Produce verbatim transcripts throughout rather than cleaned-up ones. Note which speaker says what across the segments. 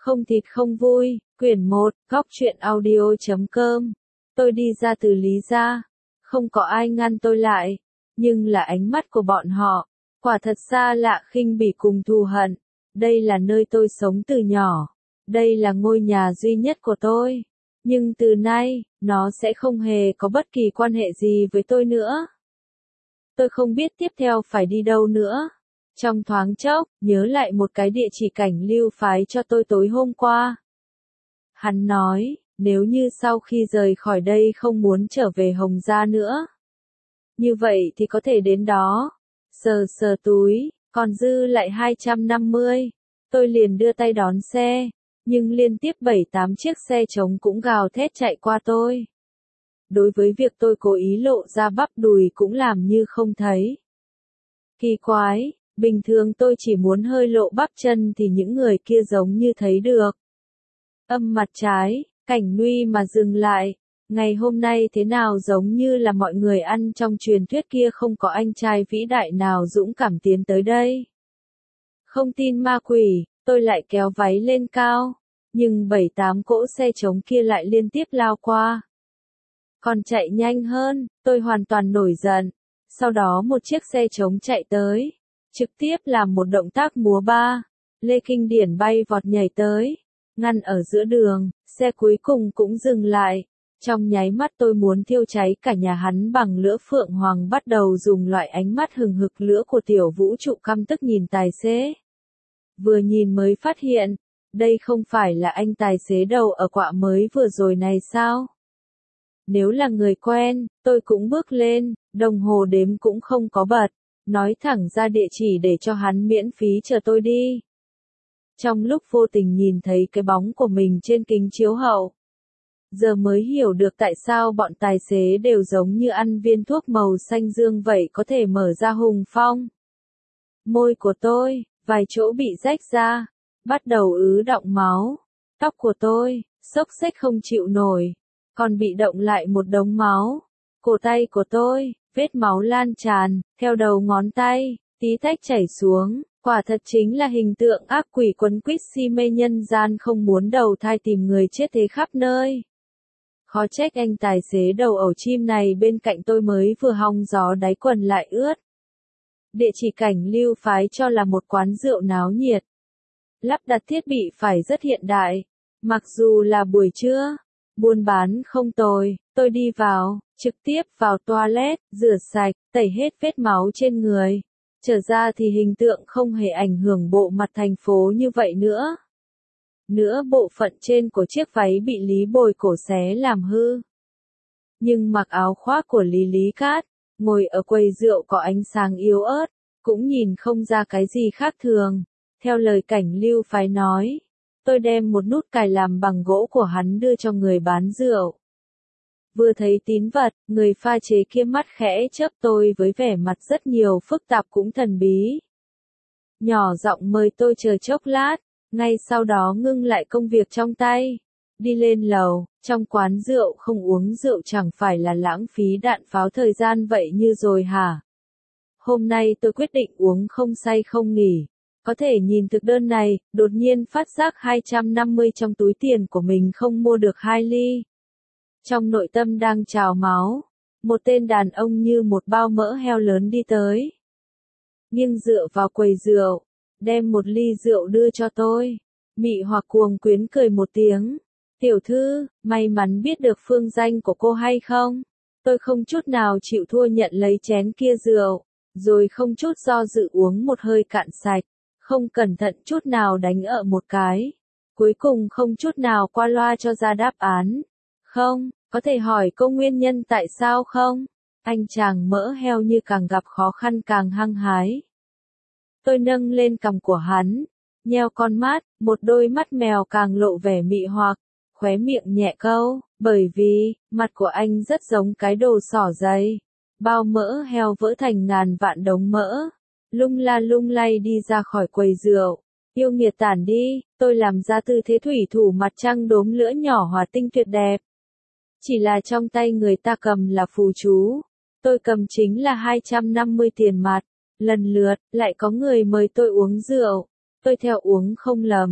Speaker 1: Không thịt không vui, quyển một, góc truyện audio chấm com. Tôi đi ra từ Lý gia, không có ai ngăn tôi lại, nhưng là ánh mắt của bọn họ, quả thật xa lạ khinh bỉ cùng thù hận. Đây là nơi tôi sống từ nhỏ, đây là ngôi nhà duy nhất của tôi, nhưng từ nay, nó sẽ không hề có bất kỳ quan hệ gì với tôi nữa. Tôi không biết tiếp theo phải đi đâu nữa. Trong thoáng chốc, nhớ lại một cái địa chỉ Cảnh Lưu phái cho tôi tối hôm qua. Hắn nói, nếu như sau khi rời khỏi đây không muốn trở về Hồng Gia nữa, như vậy thì có thể đến đó. Sờ sờ túi, còn dư lại hai trăm năm mươi. Tôi liền đưa tay đón xe, nhưng liên tiếp bảy tám chiếc xe trống cũng gào thét chạy qua tôi. Đối với việc tôi cố ý lộ ra bắp đùi cũng làm như không thấy. Kỳ quái, bình thường tôi chỉ muốn hơi lộ bắp chân thì những người kia giống như thấy được. Âm mặt trái, Cảnh Nguy mà dừng lại. Ngày hôm nay thế nào giống như là mọi người ăn trong truyền thuyết kia, không có anh trai vĩ đại nào dũng cảm tiến tới đây. Không tin ma quỷ, tôi lại kéo váy lên cao, nhưng bảy tám cỗ xe trống kia lại liên tiếp lao qua. Còn chạy nhanh hơn, tôi hoàn toàn nổi giận. Sau đó một chiếc xe trống chạy tới, trực tiếp làm một động tác múa ba. Lê Kinh Điển bay vọt nhảy tới, ngăn ở giữa đường, xe cuối cùng cũng dừng lại. Trong nháy mắt tôi muốn thiêu cháy cả nhà hắn bằng lửa. Phượng Hoàng bắt đầu dùng loại ánh mắt hừng hực lửa của tiểu vũ trụ căm tức nhìn tài xế. Vừa nhìn mới phát hiện, đây không phải là anh tài xế đầu ở quạ mới vừa rồi này sao? Nếu là người quen, tôi cũng bước lên, đồng hồ đếm cũng không có bật, nói thẳng ra địa chỉ để cho hắn miễn phí chờ tôi đi. Trong lúc vô tình nhìn thấy cái bóng của mình trên kính chiếu hậu, giờ mới hiểu được tại sao bọn tài xế đều giống như ăn viên thuốc màu xanh dương vậy, có thể mở ra hùng phong. Môi của tôi, vài chỗ bị rách ra, bắt đầu ứ đọng máu. Tóc của tôi, xốc xếch không chịu nổi, còn bị động lại một đống máu. Cổ tay của tôi, vết máu lan tràn, theo đầu ngón tay, tí tách chảy xuống. Quả thật chính là hình tượng ác quỷ quấn quýt si mê nhân gian, không muốn đầu thai tìm người chết thế khắp nơi. Khó trách anh tài xế đầu ẩu chim này bên cạnh tôi mới vừa hong gió đáy quần lại ướt. Địa chỉ Cảnh Lưu phái cho là một quán rượu náo nhiệt. Lắp đặt thiết bị phải rất hiện đại. Mặc dù là buổi trưa, buôn bán không tồi, tôi đi vào, trực tiếp vào toilet, rửa sạch, tẩy hết vết máu trên người. Trở ra thì hình tượng không hề ảnh hưởng bộ mặt thành phố như vậy nữa. Nữa bộ phận trên của chiếc váy bị Lý Bồi cổ xé làm hư. Nhưng mặc áo khoác của Lý Lý Cát, ngồi ở quầy rượu có ánh sáng yếu ớt, cũng nhìn không ra cái gì khác thường. Theo lời Cảnh Lưu phái nói, tôi đem một nút cài làm bằng gỗ của hắn đưa cho người bán rượu. Vừa thấy tín vật, người pha chế kia mắt khẽ chớp tôi với vẻ mặt rất nhiều phức tạp cũng thần bí. Nhỏ giọng mời tôi chờ chốc lát, ngay sau đó ngưng lại công việc trong tay. Đi lên lầu, trong quán rượu không uống rượu chẳng phải là lãng phí đạn pháo thời gian vậy như rồi hả? Hôm nay tôi quyết định uống không say không nghỉ. Có thể nhìn thực đơn này, đột nhiên phát giác hai trăm năm mươi trong túi tiền của mình không mua được hai ly. Trong nội tâm đang trào máu, một tên đàn ông như một bao mỡ heo lớn đi tới. Nghiêng dựa vào quầy rượu, đem một ly rượu đưa cho tôi. Mị hoặc cuồng quyến cười một tiếng. Tiểu thư, may mắn biết được phương danh của cô hay không? Tôi không chút nào chịu thua nhận lấy chén kia rượu, rồi không chút do dự uống một hơi cạn sạch, không cẩn thận chút nào đánh ợ một cái. Cuối cùng không chút nào qua loa cho ra đáp án. Không, có thể hỏi cô nguyên nhân tại sao không? Anh chàng mỡ heo như càng gặp khó khăn càng hăng hái. Tôi nâng lên cằm của hắn, nheo con mắt, một đôi mắt mèo càng lộ vẻ mị hoặc, khóe miệng nhẹ câu, bởi vì, mặt của anh rất giống cái đồ xỏ giày. Bao mỡ heo vỡ thành ngàn vạn đống mỡ, lung la lung lay đi ra khỏi quầy rượu. Yêu nghiệt tản đi, tôi làm ra tư thế thủy thủ mặt trăng đốm lửa nhỏ hòa tinh tuyệt đẹp. Chỉ là trong tay người ta cầm là phù chú, tôi cầm chính là hai trăm năm mươi tiền mặt. Lần lượt, lại có người mời tôi uống rượu, tôi theo uống không lầm,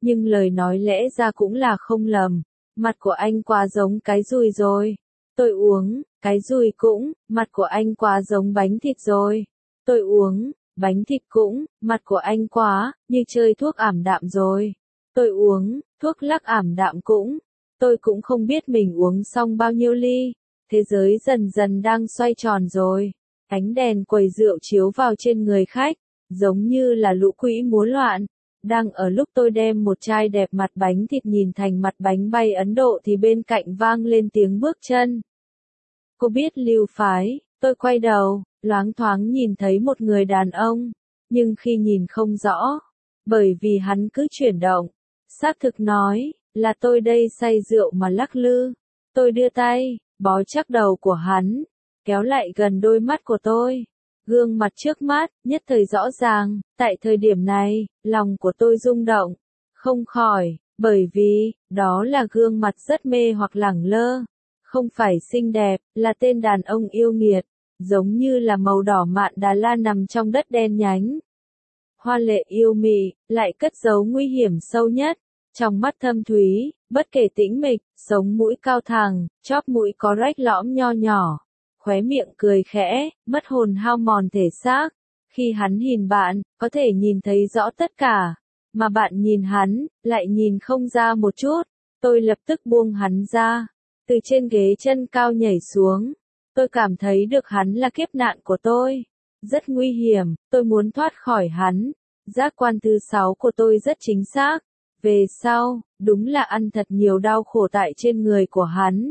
Speaker 1: nhưng lời nói lẽ ra cũng là không lầm. Mặt của anh quá giống cái dùi rồi. Tôi uống, cái dùi cũng, mặt của anh quá giống bánh thịt rồi. Tôi uống, bánh thịt cũng, mặt của anh quá, như chơi thuốc ảm đạm rồi. Tôi uống, thuốc lắc ảm đạm cũng. Tôi cũng không biết mình uống xong bao nhiêu ly. Thế giới dần dần đang xoay tròn rồi. Ánh đèn quầy rượu chiếu vào trên người khách, giống như là lũ quỷ múa loạn. Đang ở lúc tôi đem một chai đẹp mặt bánh thịt nhìn thành mặt bánh bay Ấn Độ thì bên cạnh vang lên tiếng bước chân. Cô biết Lưu Phái, tôi quay đầu, loáng thoáng nhìn thấy một người đàn ông, nhưng khi nhìn không rõ, bởi vì hắn cứ chuyển động. Xác thực nói, là tôi đây say rượu mà lắc lư. Tôi đưa tay, bó chắc đầu của hắn, kéo lại gần đôi mắt của tôi. Gương mặt trước mắt, nhất thời rõ ràng, tại thời điểm này, lòng của tôi rung động, không khỏi, bởi vì, đó là gương mặt rất mê hoặc lẳng lơ, không phải xinh đẹp, là tên đàn ông yêu nghiệt, giống như là màu đỏ mạn Đà La nằm trong đất đen nhánh. Hoa lệ yêu mị, lại cất giấu nguy hiểm sâu nhất, trong mắt thâm thúy, bất kể tĩnh mịch, sống mũi cao thẳng, chóp mũi có rách lõm nho nhỏ. Khóe miệng cười khẽ, mất hồn hao mòn thể xác. Khi hắn nhìn bạn, có thể nhìn thấy rõ tất cả, mà bạn nhìn hắn, lại nhìn không ra một chút. Tôi lập tức buông hắn ra, từ trên ghế chân cao nhảy xuống. Tôi cảm thấy được hắn là kiếp nạn của tôi. Rất nguy hiểm, tôi muốn thoát khỏi hắn. Giác quan thứ sáu của tôi rất chính xác. Về sau, đúng là ăn thật nhiều đau khổ tại trên người của hắn.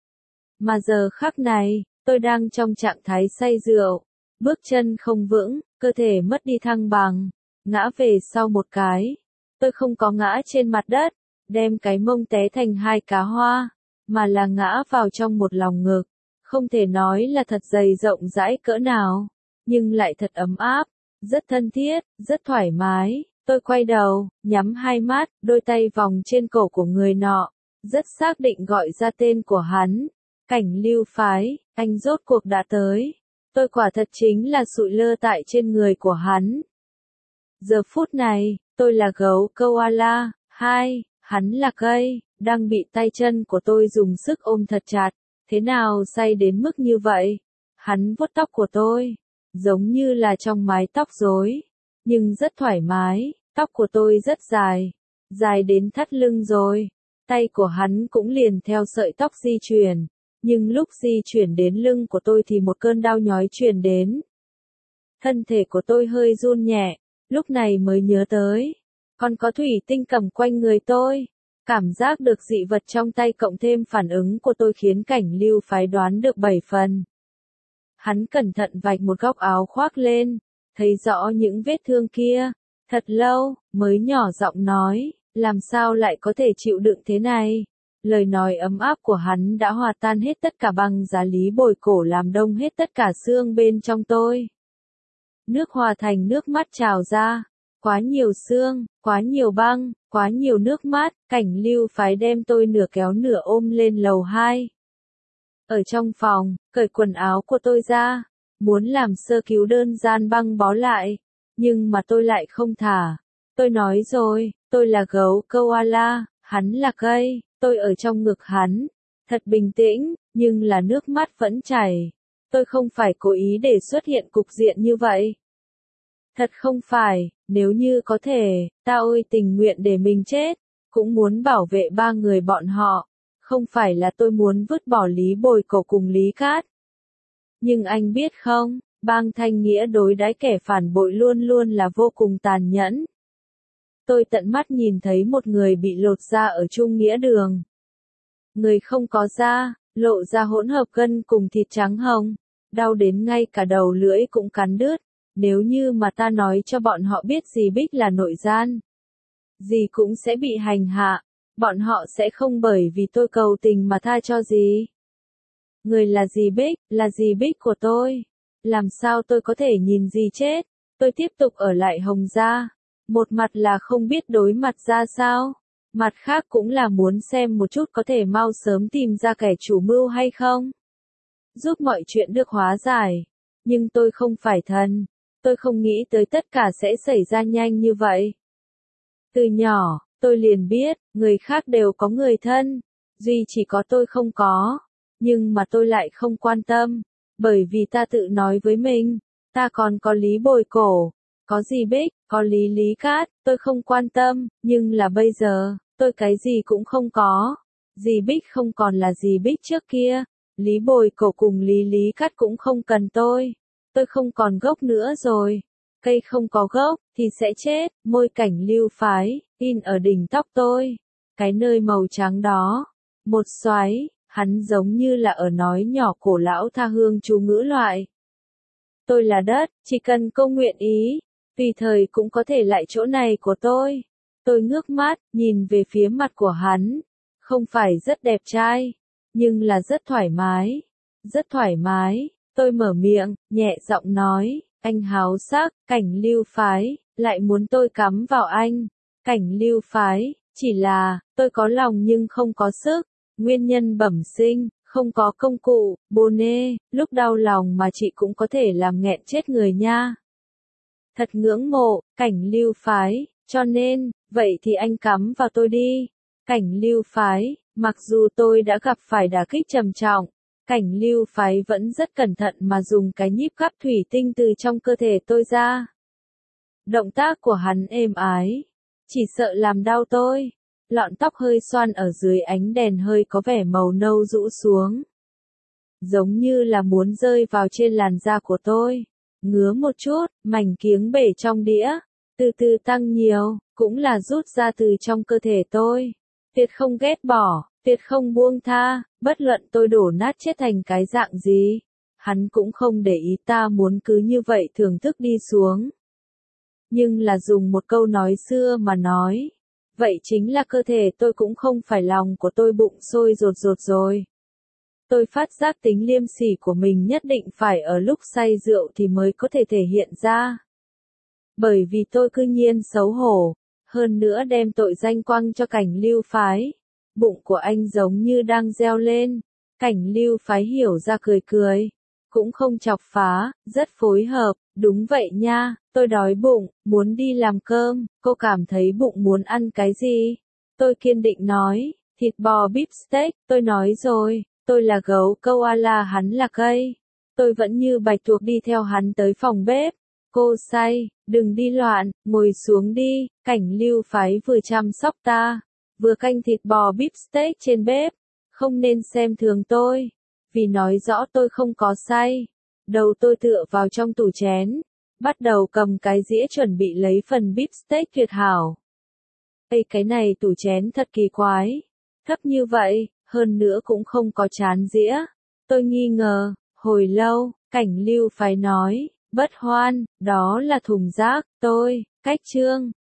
Speaker 1: Mà giờ khắc này, tôi đang trong trạng thái say rượu, bước chân không vững, cơ thể mất đi thăng bằng, ngã về sau một cái. Tôi không có ngã trên mặt đất, đem cái mông té thành hai cá hoa, mà là ngã vào trong một lòng ngực. Không thể nói là thật dày rộng rãi cỡ nào, nhưng lại thật ấm áp, rất thân thiết, rất thoải mái. Tôi quay đầu, nhắm hai mắt, đôi tay vòng trên cổ của người nọ, rất xác định gọi ra tên của hắn. Cảnh Lưu Phái, anh rốt cuộc đã tới. Tôi quả thật chính là sụi lơ tại trên người của hắn. Giờ phút này, tôi là gấu koala, hai, hắn là cây, đang bị tay chân của tôi dùng sức ôm thật chặt. Thế nào say đến mức như vậy? Hắn vuốt tóc của tôi, giống như là trong mái tóc rối, nhưng rất thoải mái. Tóc của tôi rất dài, dài đến thắt lưng rồi. Tay của hắn cũng liền theo sợi tóc di chuyển. Nhưng lúc di chuyển đến lưng của tôi thì một cơn đau nhói truyền đến. Thân thể của tôi hơi run nhẹ, lúc này mới nhớ tới. Còn có thủy tinh cầm quanh người tôi. Cảm giác được dị vật trong tay cộng thêm phản ứng của tôi khiến Cảnh Lưu Phái đoán được bảy phần. Hắn cẩn thận vạch một góc áo khoác lên, thấy rõ những vết thương kia. Thật lâu, mới nhỏ giọng nói, làm sao lại có thể chịu đựng thế này? Lời nói ấm áp của hắn đã hòa tan hết tất cả băng giá lý bồi cổ làm đông hết tất cả xương bên trong tôi. Nước hòa thành nước mắt trào ra. Quá nhiều xương, quá nhiều băng, quá nhiều nước mắt. Cảnh Lưu Phái đem tôi nửa kéo nửa ôm lên lầu hai. Ở trong phòng, cởi quần áo của tôi ra, muốn làm sơ cứu đơn gian băng bó lại. Nhưng mà tôi lại không thả. Tôi nói rồi, tôi là gấu koala, hắn là cây. Tôi ở trong ngực hắn, thật bình tĩnh, nhưng là nước mắt vẫn chảy. Tôi không phải cố ý để xuất hiện cục diện như vậy. Thật không phải, nếu như có thể, ta ôi tình nguyện để mình chết, cũng muốn bảo vệ ba người bọn họ. Không phải là tôi muốn vứt bỏ Lý Bồi Cổ cùng Lý Cát. Nhưng anh biết không, Bang Thanh Nghĩa đối đãi kẻ phản bội luôn luôn là vô cùng tàn nhẫn. Tôi tận mắt nhìn thấy một người bị lột da ở Trung Nghĩa Đường. Người không có da, lộ ra hỗn hợp gân cùng thịt trắng hồng, đau đến ngay cả đầu lưỡi cũng cắn đứt. Nếu như mà ta nói cho bọn họ biết dì Bích là nội gian, dì cũng sẽ bị hành hạ, bọn họ sẽ không bởi vì tôi cầu tình mà tha cho dì. Người là dì Bích, là dì Bích của tôi. Làm sao tôi có thể nhìn dì chết? Tôi tiếp tục ở lại Hồng gia. Một mặt là không biết đối mặt ra sao, mặt khác cũng là muốn xem một chút có thể mau sớm tìm ra kẻ chủ mưu hay không. Giúp mọi chuyện được hóa giải. Nhưng tôi không phải thần. Tôi không nghĩ tới tất cả sẽ xảy ra nhanh như vậy. Từ nhỏ, tôi liền biết, người khác đều có người thân, duy chỉ có tôi không có, nhưng mà tôi lại không quan tâm, bởi vì ta tự nói với mình, ta còn có Lý Bồi Cổ, có Dì Bích, có Lý Lý Cát, tôi không quan tâm, nhưng là bây giờ, tôi cái gì cũng không có. Dì Bích không còn là Dì Bích trước kia, Lý Bồi Cổ cùng Lý Lý Cát cũng không cần tôi, tôi không còn gốc nữa rồi. Cây không có gốc, thì sẽ chết, môi Cảnh Lưu Phái, in ở đỉnh tóc tôi, cái nơi màu trắng đó, một xoáy, hắn giống như là ở nói nhỏ cổ lão tha hương chú ngữ loại. Tôi là đất, chỉ cần cô nguyện ý, tùy thời cũng có thể lại chỗ này của tôi. Tôi ngước mắt, nhìn về phía mặt của hắn, không phải rất đẹp trai, nhưng là rất thoải mái, rất thoải mái, tôi mở miệng, nhẹ giọng nói. Anh háo sắc, Cảnh Lưu Phái, lại muốn tôi cắm vào anh. Cảnh Lưu Phái, chỉ là, tôi có lòng nhưng không có sức. Nguyên nhân bẩm sinh, không có công cụ, bồ nê, lúc đau lòng mà chị cũng có thể làm nghẹn chết người nha. Thật ngưỡng mộ, Cảnh Lưu Phái, cho nên, vậy thì anh cắm vào tôi đi. Cảnh Lưu Phái, mặc dù tôi đã gặp phải đả kích trầm trọng, Cảnh Lưu Phái vẫn rất cẩn thận mà dùng cái nhíp gắp thủy tinh từ trong cơ thể tôi ra. Động tác của hắn êm ái, chỉ sợ làm đau tôi. Lọn tóc hơi xoăn ở dưới ánh đèn hơi có vẻ màu nâu rũ xuống, giống như là muốn rơi vào trên làn da của tôi. Ngứa một chút, mảnh kiếng bể trong đĩa, từ từ tăng nhiều, cũng là rút ra từ trong cơ thể tôi. Tuyệt không ghét bỏ, tuyệt không buông tha, bất luận tôi đổ nát chết thành cái dạng gì, hắn cũng không để ý ta muốn cứ như vậy thưởng thức đi xuống. Nhưng là dùng một câu nói xưa mà nói, vậy chính là cơ thể tôi cũng không phải lòng của tôi bụng sôi rột rột rồi. Tôi phát giác tính liêm sỉ của mình nhất định phải ở lúc say rượu thì mới có thể thể hiện ra. Bởi vì tôi cư nhiên xấu hổ, hơn nữa đem tội danh quăng cho Cảnh Lưu Phái. Bụng của anh giống như đang reo lên. Cảnh Lưu Phái hiểu ra cười cười, cũng không chọc phá, rất phối hợp. Đúng vậy nha, tôi đói bụng, muốn đi làm cơm. Cô cảm thấy bụng muốn ăn cái gì? Tôi kiên định nói, thịt bò beef steak. Tôi nói rồi, tôi là gấu koala, hắn là cây. Tôi vẫn như bạch tuộc đi theo hắn tới phòng bếp. Cô say, đừng đi loạn, ngồi xuống đi. Cảnh Lưu Phái vừa chăm sóc ta, vừa canh thịt bò beef steak trên bếp. Không nên xem thường tôi, vì nói rõ tôi không có say. Đầu tôi tựa vào trong tủ chén, bắt đầu cầm cái dĩa chuẩn bị lấy phần beef steak tuyệt hảo. Ê, cái này tủ chén thật kỳ quái, thấp như vậy, hơn nữa cũng không có chán dĩa. Tôi nghi ngờ, hồi lâu, Cảnh Lưu Phái nói, bất hoan, đó là thùng rác. Tôi, cách chương.